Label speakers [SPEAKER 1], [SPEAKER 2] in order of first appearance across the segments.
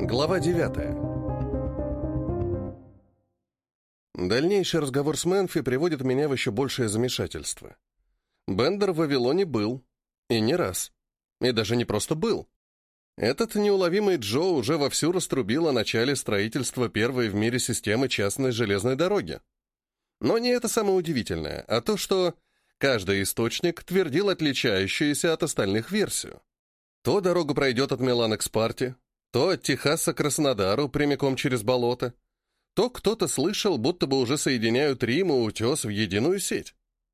[SPEAKER 1] Глава 9. Дальнейший разговор с Менфи приводит меня в еще большее замешательство. Бендер в Вавилоне был. И не раз. И даже не просто был. Этот неуловимый Джо уже вовсю раструбил о начале строительства первой в мире системы частной железной дороги. Но не это самое удивительное, а то, что каждый источник твердил отличающуюся от остальных версию. То дорога пройдет от Милана к Спарте, то от Техаса к Краснодару прямиком через болото, то кто-то слышал, будто бы уже соединяют Рим и Утес в единую сеть.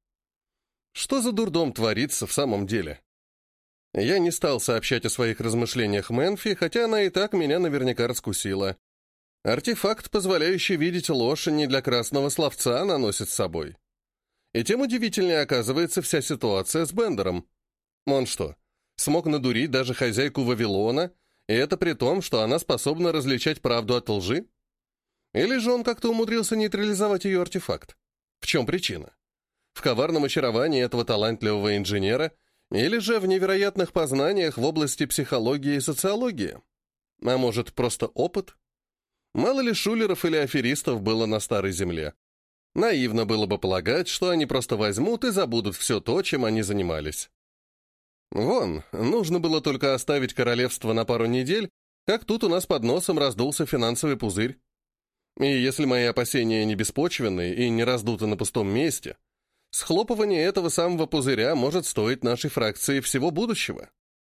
[SPEAKER 1] Что за дурдом творится в самом деле? Я не стал сообщать о своих размышлениях Менфи, хотя она и так меня наверняка раскусила. Артефакт, позволяющий видеть ложь, не для красного словца она носит с собой. И тем удивительнее оказывается вся ситуация с Бендером. Он что, смог надурить даже хозяйку Вавилона, и это при том, что она способна различать правду от лжи? Или же он как-то умудрился нейтрализовать ее артефакт? В чем причина? В коварном очаровании этого талантливого инженера или же в невероятных познаниях в области психологии и социологии? А может, просто опыт? Мало ли шулеров или аферистов было на Старой Земле. Наивно было бы полагать, что они просто возьмут и забудут все то, чем они занимались. Вон, нужно было только оставить королевство на пару недель, как тут у нас под носом раздулся финансовый пузырь. И если мои опасения не беспочвенны и не раздуты на пустом месте, схлопывание этого самого пузыря может стоить нашей фракции всего будущего.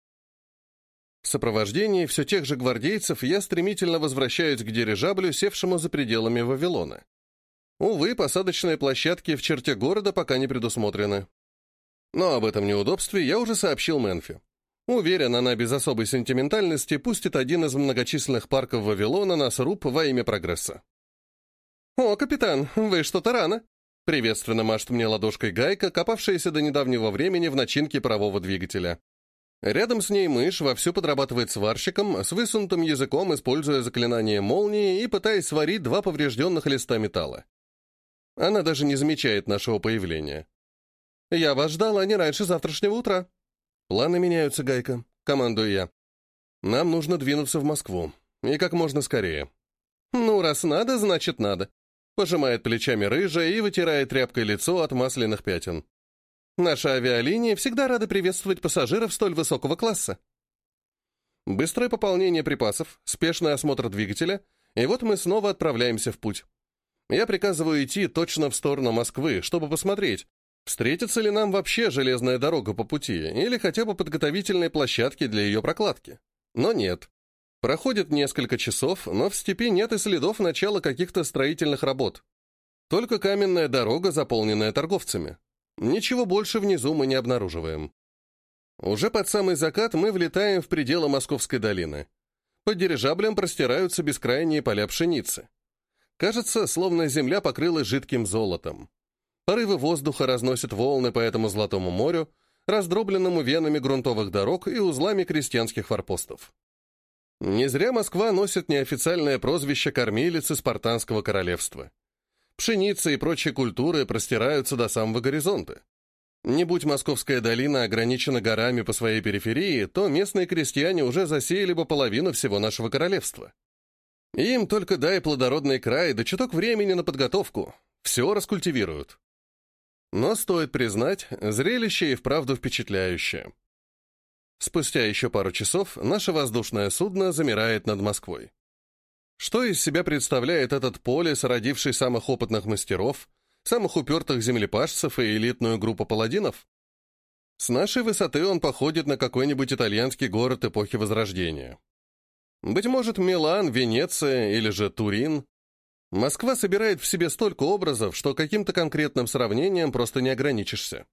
[SPEAKER 1] В сопровождении все тех же гвардейцев я стремительно возвращаюсь к дирижаблю, севшему за пределами Вавилона. Увы, посадочные площадки в черте города пока не предусмотрены. Но об этом неудобстве я уже сообщил Менфи. Уверен, она без особой сентиментальности пустит один из многочисленных парков Вавилона на сруб во имя прогресса. «О, капитан, вы что-то рано!» Приветственно машет мне ладошкой Гайка, копавшаяся до недавнего времени в начинке парового двигателя. Рядом с ней мышь вовсю подрабатывает сварщиком, с высунутым языком, используя заклинание молнии и пытаясь сварить два поврежденных листа металла. Она даже не замечает нашего появления. «Я вас ждала не раньше завтрашнего утра». «Планы меняются, Гайка», — командую я. «Нам нужно двинуться в Москву. И как можно скорее». «Ну, раз надо, значит надо», — пожимает плечами рыжая и вытирает тряпкой лицо от масляных пятен. «Наши авиалинии всегда рады приветствовать пассажиров столь высокого класса». Быстрое пополнение припасов, спешный осмотр двигателя, и вот мы снова отправляемся в путь. Я приказываю идти точно в сторону Москвы, чтобы посмотреть, встретится ли нам вообще железная дорога по пути или хотя бы подготовительные площадки для ее прокладки. Но нет. Проходит несколько часов, но в степи нет и следов начала каких-то строительных работ. Только каменная дорога, заполненная торговцами. Ничего больше внизу мы не обнаруживаем. Уже под самый закат мы влетаем в пределы Московской долины. Под дирижаблем простираются бескрайние поля пшеницы. Кажется, словно земля покрылась жидким золотом. Порывы воздуха разносят волны по этому Золотому морю, раздробленному венами грунтовых дорог и узлами крестьянских форпостов. Не зря Москва носит неофициальное прозвище «кормилицы спартанского королевства». Пшеница и прочие культуры простираются до самого горизонта. Не будь Московская долина ограничена горами по своей периферии, то местные крестьяне уже засеяли бы половину всего нашего королевства. Им только дай плодородный край, да чуток времени на подготовку. Все раскультивируют. Но, стоит признать, зрелище и вправду впечатляющее. Спустя еще пару часов наше воздушное судно замирает над Москвой. Что из себя представляет этот полис, родивший самых опытных мастеров, самых упертых землепашцев и элитную группу паладинов? С нашей высоты он походит на какой-нибудь итальянский город эпохи Возрождения. Быть может, Милан, Венеция или же Турин. Москва собирает в себе столько образов, что каким-то конкретным сравнением просто не ограничишься.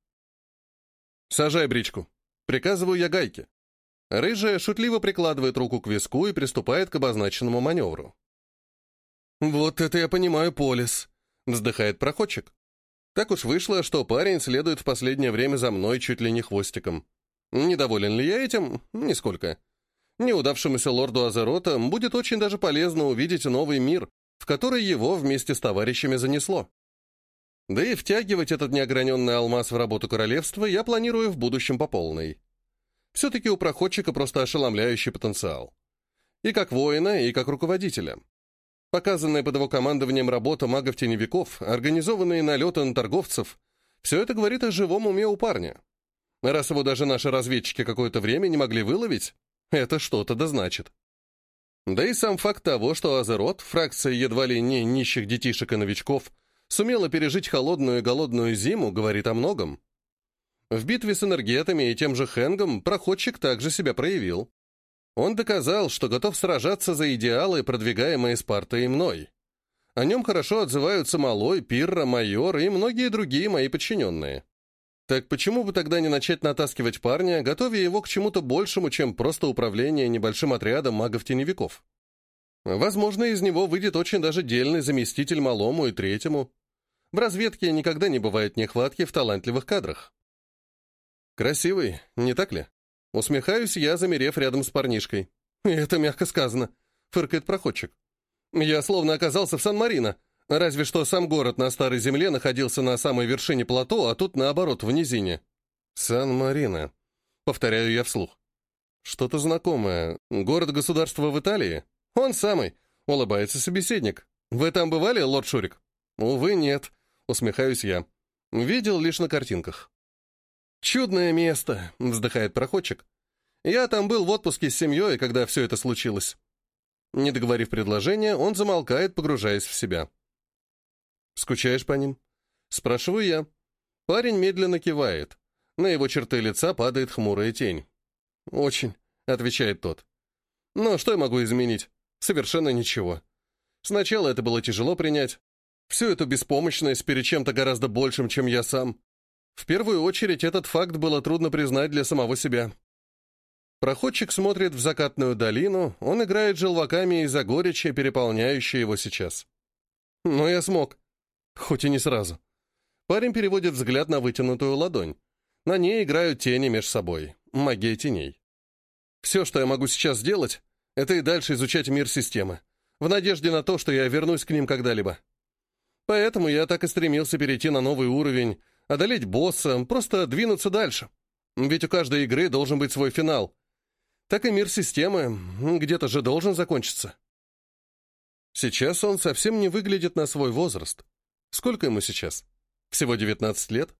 [SPEAKER 1] «Сажай бричку», — приказываю я Гайке. Рыжая шутливо прикладывает руку к виску и приступает к обозначенному маневру. «Вот это я понимаю, полис», — вздыхает проходчик. Так уж вышло, что парень следует в последнее время за мной чуть ли не хвостиком. Недоволен ли я этим? Нисколько. Неудавшемуся лорду Азерота будет очень даже полезно увидеть новый мир, в который его вместе с товарищами занесло. Да и втягивать этот неограненный алмаз в работу королевства я планирую в будущем по полной. Все-таки у проходчика просто ошеломляющий потенциал. И как воина, и как руководителя. Показанная под его командованием работа магов-теневиков, организованные налеты на торговцев — все это говорит о живом уме у парня. Раз его даже наши разведчики какое-то время не могли выловить, это что-то да значит. Да и сам факт того, что Азерот, фракция едва ли не нищих детишек и новичков, сумела пережить холодную и голодную зиму, говорит о многом. В битве с энергетами и тем же Хэнгом проходчик также себя проявил. Он доказал, что готов сражаться за идеалы, продвигаемые Спартой и мной. О нем хорошо отзываются Малой, Пирра, Майор и многие другие мои подчиненные. Так почему бы тогда не начать натаскивать парня, готовя его к чему-то большему, чем просто управление небольшим отрядом магов-теневиков? Возможно, из него выйдет очень даже дельный заместитель Малому и Третьему. В разведке никогда не бывает нехватки в талантливых кадрах. Красивый, не так ли? Усмехаюсь я, замерев рядом с парнишкой. «Это мягко сказано», — фыркает проходчик. «Я словно оказался в Сан-Марино. Разве что сам город на Старой Земле находился на самой вершине плато, а тут, наоборот, в низине». «Сан-Марино», — повторяю я вслух. «Что-то знакомое. Город-государство в Италии?» «Он самый», — улыбается собеседник. «Вы там бывали, лорд Шурик?» «Увы, нет», — усмехаюсь я. «Видел лишь на картинках». «Чудное место», — вздыхает проходчик. «Я там был в отпуске с семьей, когда все это случилось». Не договорив предложение, он замолкает, погружаясь в себя. «Скучаешь по ним?» — спрашиваю я. Парень медленно кивает. На его черты лица падает хмурая тень. «Очень», — отвечает тот. «Но что я могу изменить? Совершенно ничего. Сначала это было тяжело принять. Всю эту беспомощность перед чем-то гораздо большим, чем я сам. В первую очередь, этот факт было трудно признать для самого себя». Проходчик смотрит в закатную долину, он играет желваками из-за горечи, переполняющей его сейчас. «Но я смог. Хоть и не сразу». Парень переводит взгляд на вытянутую ладонь. На ней играют тени меж собой. Магия теней. «Все, что я могу сейчас сделать, это и дальше изучать мир системы, в надежде на то, что я вернусь к ним когда-либо. Поэтому я так и стремился перейти на новый уровень, одолеть босса, просто двинуться дальше. Ведь у каждой игры должен быть свой финал. Так и мир системы где-то же должен закончиться». Сейчас он совсем не выглядит на свой возраст. Сколько ему сейчас? Всего 19 лет?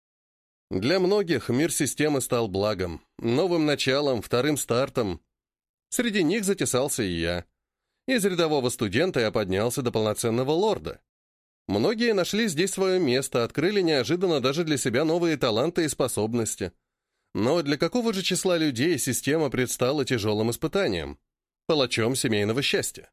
[SPEAKER 1] Для многих мир системы стал благом, новым началом, вторым стартом. Среди них затесался и я. Из рядового студента я поднялся до полноценного лорда. Многие нашли здесь свое место, открыли неожиданно даже для себя новые таланты и способности. Но для какого же числа людей система предстала тяжелым испытанием? Палачом семейного счастья.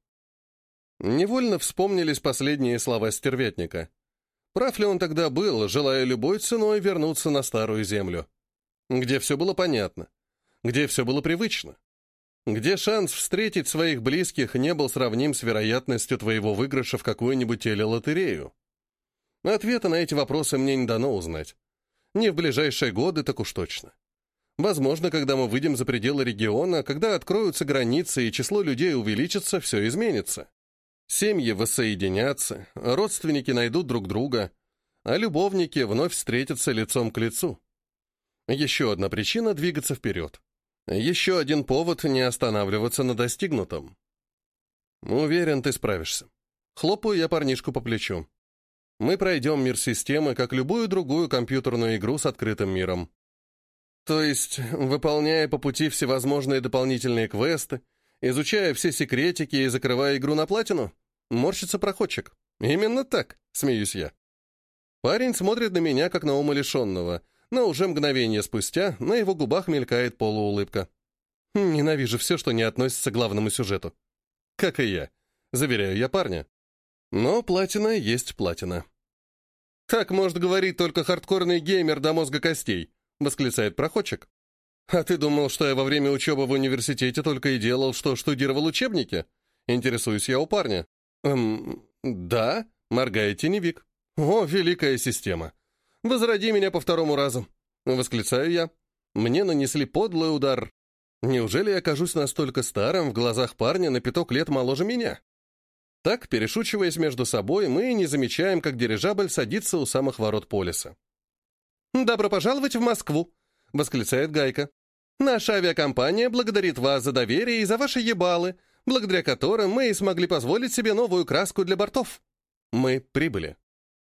[SPEAKER 1] Невольно вспомнились последние слова стервятника. Прав ли он тогда был, желая любой ценой вернуться на старую землю? Где все было понятно? Где все было привычно? Где шанс встретить своих близких не был сравним с вероятностью твоего выигрыша в какую-нибудь телелотерею? Ответа на эти вопросы мне не дано узнать. Не в ближайшие годы, так уж точно. Возможно, когда мы выйдем за пределы региона, когда откроются границы и число людей увеличится, все изменится. Семьи воссоединятся, родственники найдут друг друга, а любовники вновь встретятся лицом к лицу. Еще одна причина двигаться вперед. Еще один повод не останавливаться на достигнутом. Уверен, ты справишься. Хлопаю я парнишку по плечу. Мы пройдем мир системы, как любую другую компьютерную игру с открытым миром. То есть, выполняя по пути всевозможные дополнительные квесты, изучая все секретики и закрывая игру на платину? Морщится проходчик. Именно так, смеюсь я. Парень смотрит на меня, как на умалишенного, но уже мгновение спустя на его губах мелькает полуулыбка. Ненавижу все, что не относится к главному сюжету. Как и я, заверяю я парня. Но платина есть платина. «Так может говорить только хардкорный геймер до мозга костей», — восклицает проходчик. «А ты думал, что я во время учебы в университете только и делал, что штудировал учебники?» Интересуюсь я у парня. «Да», — моргает теневик. «О, великая система! Возроди меня по второму разу!» — восклицаю я. Мне нанесли подлый удар. Неужели я окажусь настолько старым в глазах парня на 5 лет моложе меня? Так, перешучиваясь между собой, мы не замечаем, как дирижабль садится у самых ворот полиса. «Добро пожаловать в Москву!» — восклицает Гайка. «Наша авиакомпания благодарит вас за доверие и за ваши ебалы. благодаря которым мы и смогли позволить себе новую краску для бортов. Мы прибыли.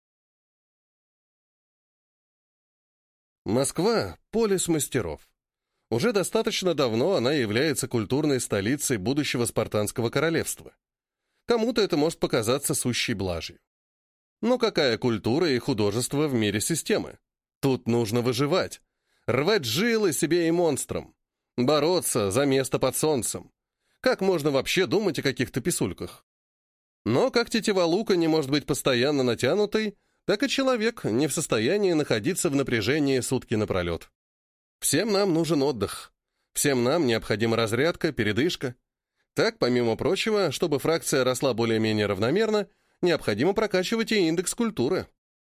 [SPEAKER 1] Москва — полис мастеров. Уже достаточно давно она является культурной столицей будущего спартанского королевства. Кому-то это может показаться сущей блажью. Но какая культура и художество в мире системы? Тут нужно выживать, рвать жилы себе и монстрам, бороться за место под солнцем. Как можно вообще думать о каких-то писульках? Но как тетива лука не может быть постоянно натянутой, так и человек не в состоянии находиться в напряжении сутки напролет. Всем нам нужен отдых. Всем нам необходима разрядка, передышка. Так, помимо прочего, чтобы фракция росла более-менее равномерно, необходимо прокачивать и индекс культуры.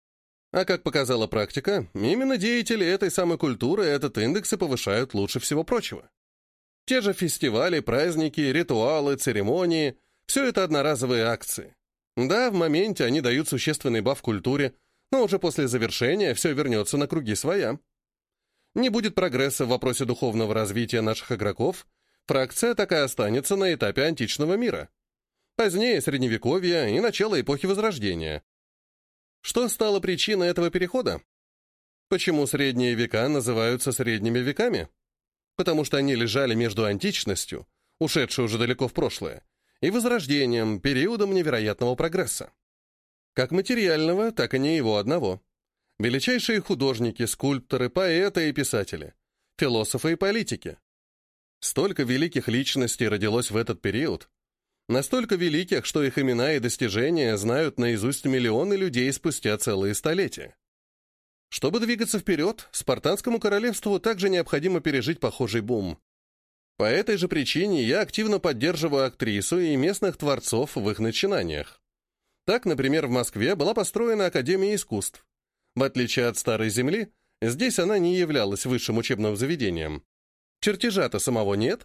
[SPEAKER 1] А как показала практика, именно деятели этой самой культуры этот индекс и повышают лучше всего прочего. Те же фестивали, праздники, ритуалы, церемонии – все это одноразовые акции. Да, в моменте они дают существенный баф культуре, но уже после завершения все вернется на круги своя. Не будет прогресса в вопросе духовного развития наших игроков, фракция так и останется на этапе античного мира. Позднее Средневековье и начало эпохи Возрождения. Что стало причиной этого перехода? Почему средние века называются средними веками? Потому что они лежали между античностью, ушедшей уже далеко в прошлое, и Возрождением, периодом невероятного прогресса. Как материального, так и не его одного. Величайшие художники, скульпторы, поэты и писатели, философы и политики. Столько великих личностей родилось в этот период. Настолько великих, что их имена и достижения знают наизусть миллионы людей спустя целые столетия. Чтобы двигаться вперед, спартанскому королевству также необходимо пережить похожий бум. По этой же причине я активно поддерживаю актрису и местных творцов в их начинаниях. Так, например, в Москве была построена Академия искусств. В отличие от Старой Земли, здесь она не являлась высшим учебным заведением. Чертежа-то самого нет.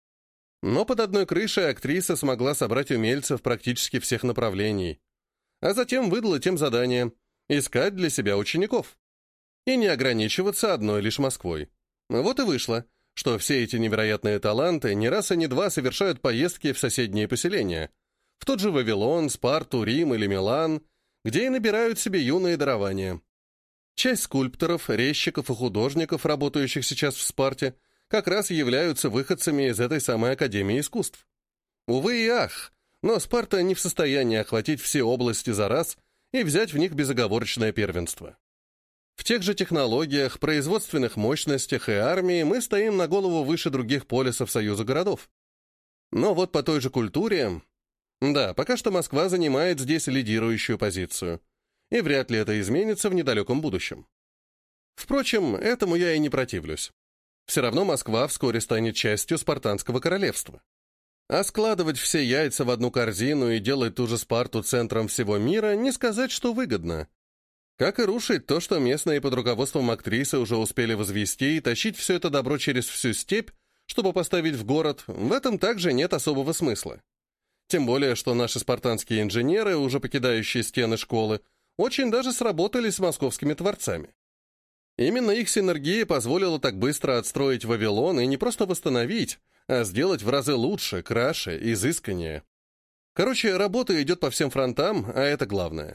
[SPEAKER 1] Но под одной крышей актриса смогла собрать умельцев практически всех направлений. А затем выдала тем задание — искать для себя учеников. И не ограничиваться одной лишь Москвой. Вот и вышло, что все эти невероятные таланты не раз и не два совершают поездки в соседние поселения. В тот же Вавилон, Спарту, Рим или Милан, где и набирают себе юные дарования. Часть скульпторов, резчиков и художников, работающих сейчас в Спарте, как раз являются выходцами из этой самой Академии искусств. Увы и ах, но Спарта не в состоянии охватить все области за раз и взять в них безоговорочное первенство. В тех же технологиях, производственных мощностях и армии мы стоим на голову выше других полисов Союза городов. Но вот по той же культуре... Да, пока что Москва занимает здесь лидирующую позицию. И вряд ли это изменится в недалеком будущем. Впрочем, этому я и не противлюсь. Все равно Москва вскоре станет частью спартанского королевства. А складывать все яйца в одну корзину и делать ту же Спарту центром всего мира не сказать, что выгодно. Как и рушить то, что местные под руководством актрисы уже успели возвести, и тащить все это добро через всю степь, чтобы поставить в город, в этом также нет особого смысла. Тем более, что наши спартанские инженеры, уже покидающие стены школы, очень даже сработали с московскими творцами. Именно их синергия позволила так быстро отстроить Вавилон и не просто восстановить, а сделать в разы лучше, краше, изысканнее. Короче, работа идет по всем фронтам, а это главное.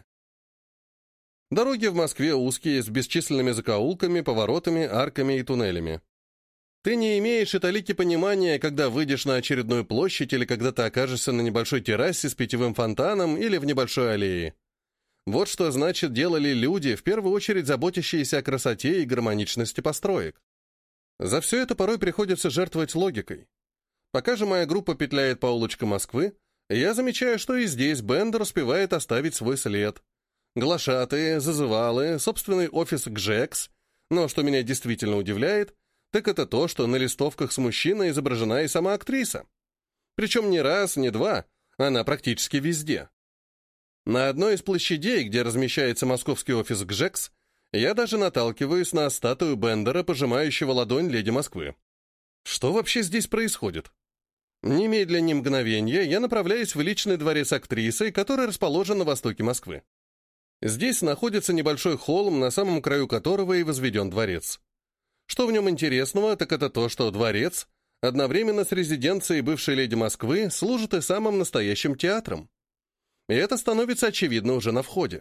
[SPEAKER 1] Дороги в Москве узкие, с бесчисленными закоулками, поворотами, арками и туннелями. Ты не имеешь и талики понимания, когда выйдешь на очередную площадь или когда ты окажешься на небольшой террасе с питьевым фонтаном или в небольшой аллее. Вот что значит делали люди, в первую очередь заботящиеся о красоте и гармоничности построек. За все это порой приходится жертвовать логикой. Пока же моя группа петляет по улочкам Москвы, я замечаю, что и здесь Бендер успевает оставить свой след. Глашатые, зазывалы, собственный офис ГЖЭКС, но что меня действительно удивляет, так это то, что на листовках с мужчиной изображена и сама актриса. Причем не раз, не два, она практически везде. На одной из площадей, где размещается московский офис ГЖЭКС, я даже наталкиваюсь на статую Бендера, пожимающего ладонь леди Москвы. Что вообще здесь происходит? Немедленно, ни мгновенья, я направляюсь в личный дворец актрисы, который расположен на востоке Москвы. Здесь находится небольшой холм, на самом краю которого и возведен дворец. Что в нем интересного, так это то, что дворец одновременно с резиденцией бывшей леди Москвы служит и самым настоящим театром. И это становится очевидно уже на входе.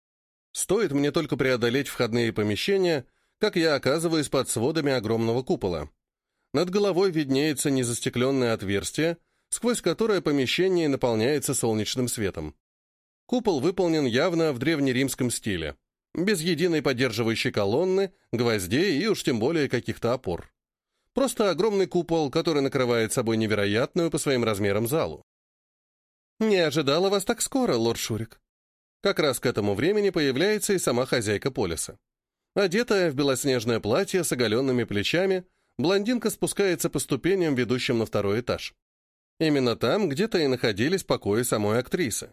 [SPEAKER 1] Стоит мне только преодолеть входные помещения, как я оказываюсь под сводами огромного купола. Над головой виднеется незастекленное отверстие, сквозь которое помещение наполняется солнечным светом. Купол выполнен явно в древнеримском стиле, без единой поддерживающей колонны, гвоздей и уж тем более каких-то опор. Просто огромный купол, который накрывает собой невероятную по своим размерам залу. «Не ожидала вас так скоро, лорд Шурик». Как раз к этому времени появляется и сама хозяйка полиса. Одетая в белоснежное платье с оголенными плечами, блондинка спускается по ступеням, ведущим на второй этаж. Именно там где-то и находились покои самой актрисы.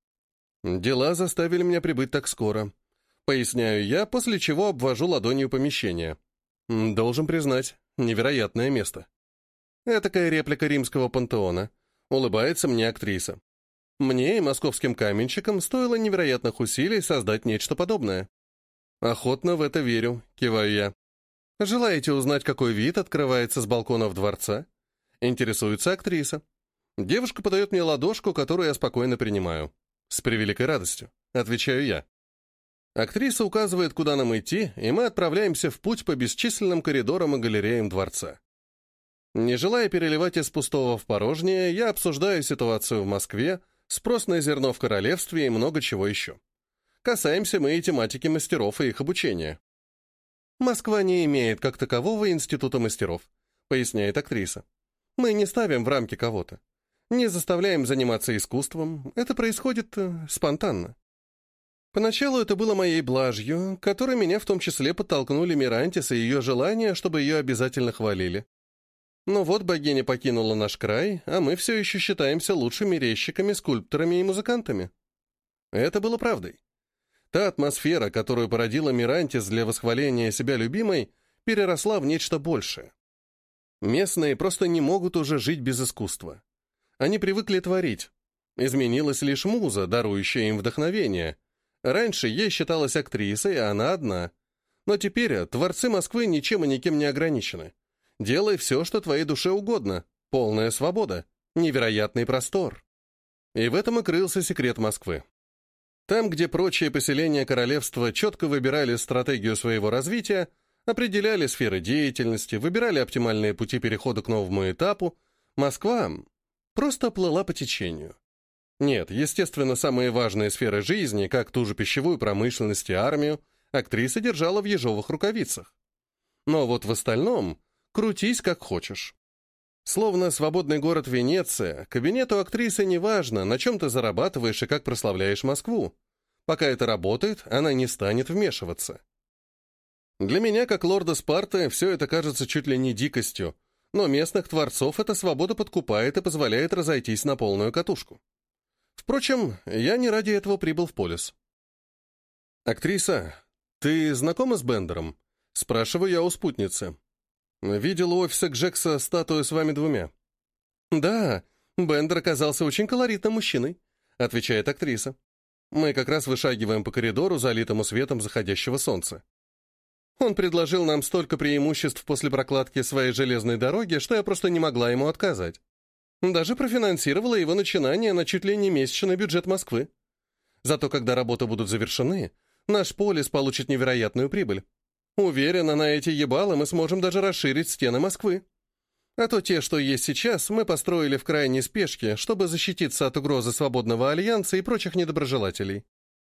[SPEAKER 1] «Дела заставили меня прибыть так скоро», — поясняю я, после чего обвожу ладонью помещение. Должен признать, невероятное место. Этакая реплика римского пантеона. Улыбается мне актриса. Мне и московским каменщикам стоило невероятных усилий создать нечто подобное. Охотно в это верю, киваю я. Желаете узнать, какой вид открывается с балконов дворца? Интересуется актриса. Девушка подает мне ладошку, которую я спокойно принимаю. С превеликой радостью, отвечаю я. Актриса указывает, куда нам идти, и мы отправляемся в путь по бесчисленным коридорам и галереям дворца. Не желая переливать из пустого в порожнее, я обсуждаю ситуацию в Москве, спрос на зерно в королевстве и много чего еще. Касаемся мы и тематики мастеров и их обучения. «Москва не имеет как такового института мастеров», — поясняет актриса. «Мы не ставим в рамки кого-то. Не заставляем заниматься искусством. Это происходит спонтанно. Поначалу это было моей блажью, которой меня в том числе подтолкнули Мирантис и ее желание, чтобы ее обязательно хвалили. Но вот богиня покинула наш край, а мы все еще считаемся лучшими резчиками, скульпторами и музыкантами». Это было правдой. Та атмосфера, которую породила Мирантис для восхваления себя любимой, переросла в нечто большее. Местные просто не могут уже жить без искусства. Они привыкли творить. Изменилась лишь муза, дарующая им вдохновение. Раньше ей считалась актрисой, а она одна. Но теперь творцы Москвы ничем и никем не ограничены. Делай все, что твоей душе угодно. Полная свобода. Невероятный простор. И в этом и крылся секрет Москвы. Там, где прочие поселения королевства четко выбирали стратегию своего развития, определяли сферы деятельности, выбирали оптимальные пути перехода к новому этапу, Москва просто плыла по течению. Нет, естественно, самые важные сферы жизни, как ту же пищевую промышленность и армию, актриса держала в ежовых рукавицах. Но вот в остальном крутись как хочешь. Словно свободный город Венеция, кабинету актрисы не важно, на чем ты зарабатываешь и как прославляешь Москву. Пока это работает, она не станет вмешиваться. Для меня, как лорда Спарты, все это кажется чуть ли не дикостью, но местных творцов эта свобода подкупает и позволяет разойтись на полную катушку. Впрочем, я не ради этого прибыл в Полис. «Актриса, ты знакома с Бендером?» — спрашиваю я у спутницы. «Видел у офиса Джекса статую с вами двумя». «Да, Бендер оказался очень колоритным мужчиной», — отвечает актриса. «Мы как раз вышагиваем по коридору, залитому светом заходящего солнца. Он предложил нам столько преимуществ после прокладки своей железной дороги, что я просто не могла ему отказать. Даже профинансировала его начинание на чуть ли не месячный бюджет Москвы. Зато когда работы будут завершены, наш полис получит невероятную прибыль. Уверена, на эти ебалы мы сможем даже расширить стены Москвы. А то те, что есть сейчас, мы построили в крайней спешке, чтобы защититься от угрозы свободного альянса и прочих недоброжелателей».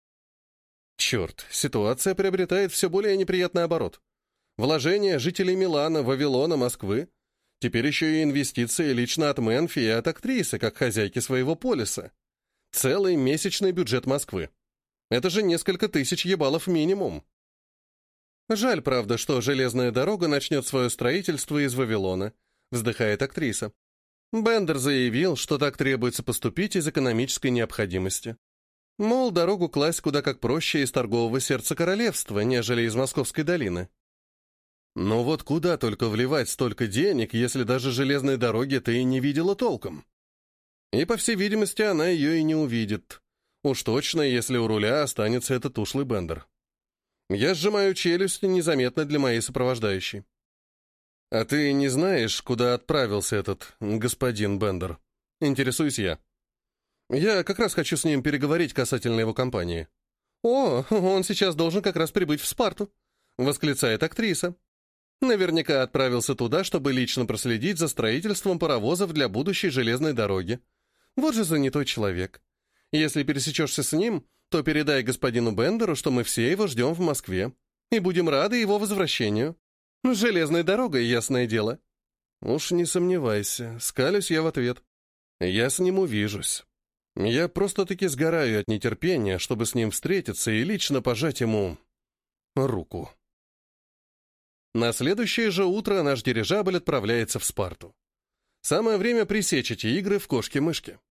[SPEAKER 1] Черт, ситуация приобретает все более неприятный оборот. Вложения жителей Милана, Вавилона, Москвы. Теперь еще и инвестиции лично от Менфи и от актрисы, как хозяйки своего полиса. Целый месячный бюджет Москвы. Это же несколько тысяч ебалов минимум. Жаль, правда, что железная дорога начнет свое строительство из Вавилона, вздыхает актриса. Бендер заявил, что так требуется поступить из экономической необходимости. Мол, дорогу класть куда как проще из торгового сердца королевства, нежели из Московской долины. Но вот куда только вливать столько денег, если даже железной дороги ты и не видела толком? И, по всей видимости, она ее и не увидит. Уж точно, если у руля останется этот ушлый Бендер. Я сжимаю челюсть незаметно для моей сопровождающей. «А ты не знаешь, куда отправился этот господин Бендер?» Интересуюсь я. Я как раз хочу с ним переговорить касательно его компании. «О, он сейчас должен как раз прибыть в Спарту», — восклицает актриса. «Наверняка отправился туда, чтобы лично проследить за строительством паровозов для будущей железной дороги. Вот же занятой человек. Если пересечешься с ним, то передай господину Бендеру, что мы все его ждем в Москве, и будем рады его возвращению. С железной дорогой, ясное дело». «Уж не сомневайся», — скалюсь я в ответ. «Я с ним увижусь. Я просто-таки сгораю от нетерпения, чтобы с ним встретиться и лично пожать ему руку». На следующее же утро наш дирижабль отправляется в Спарту. Самое время пресечь эти игры в кошки-мышки.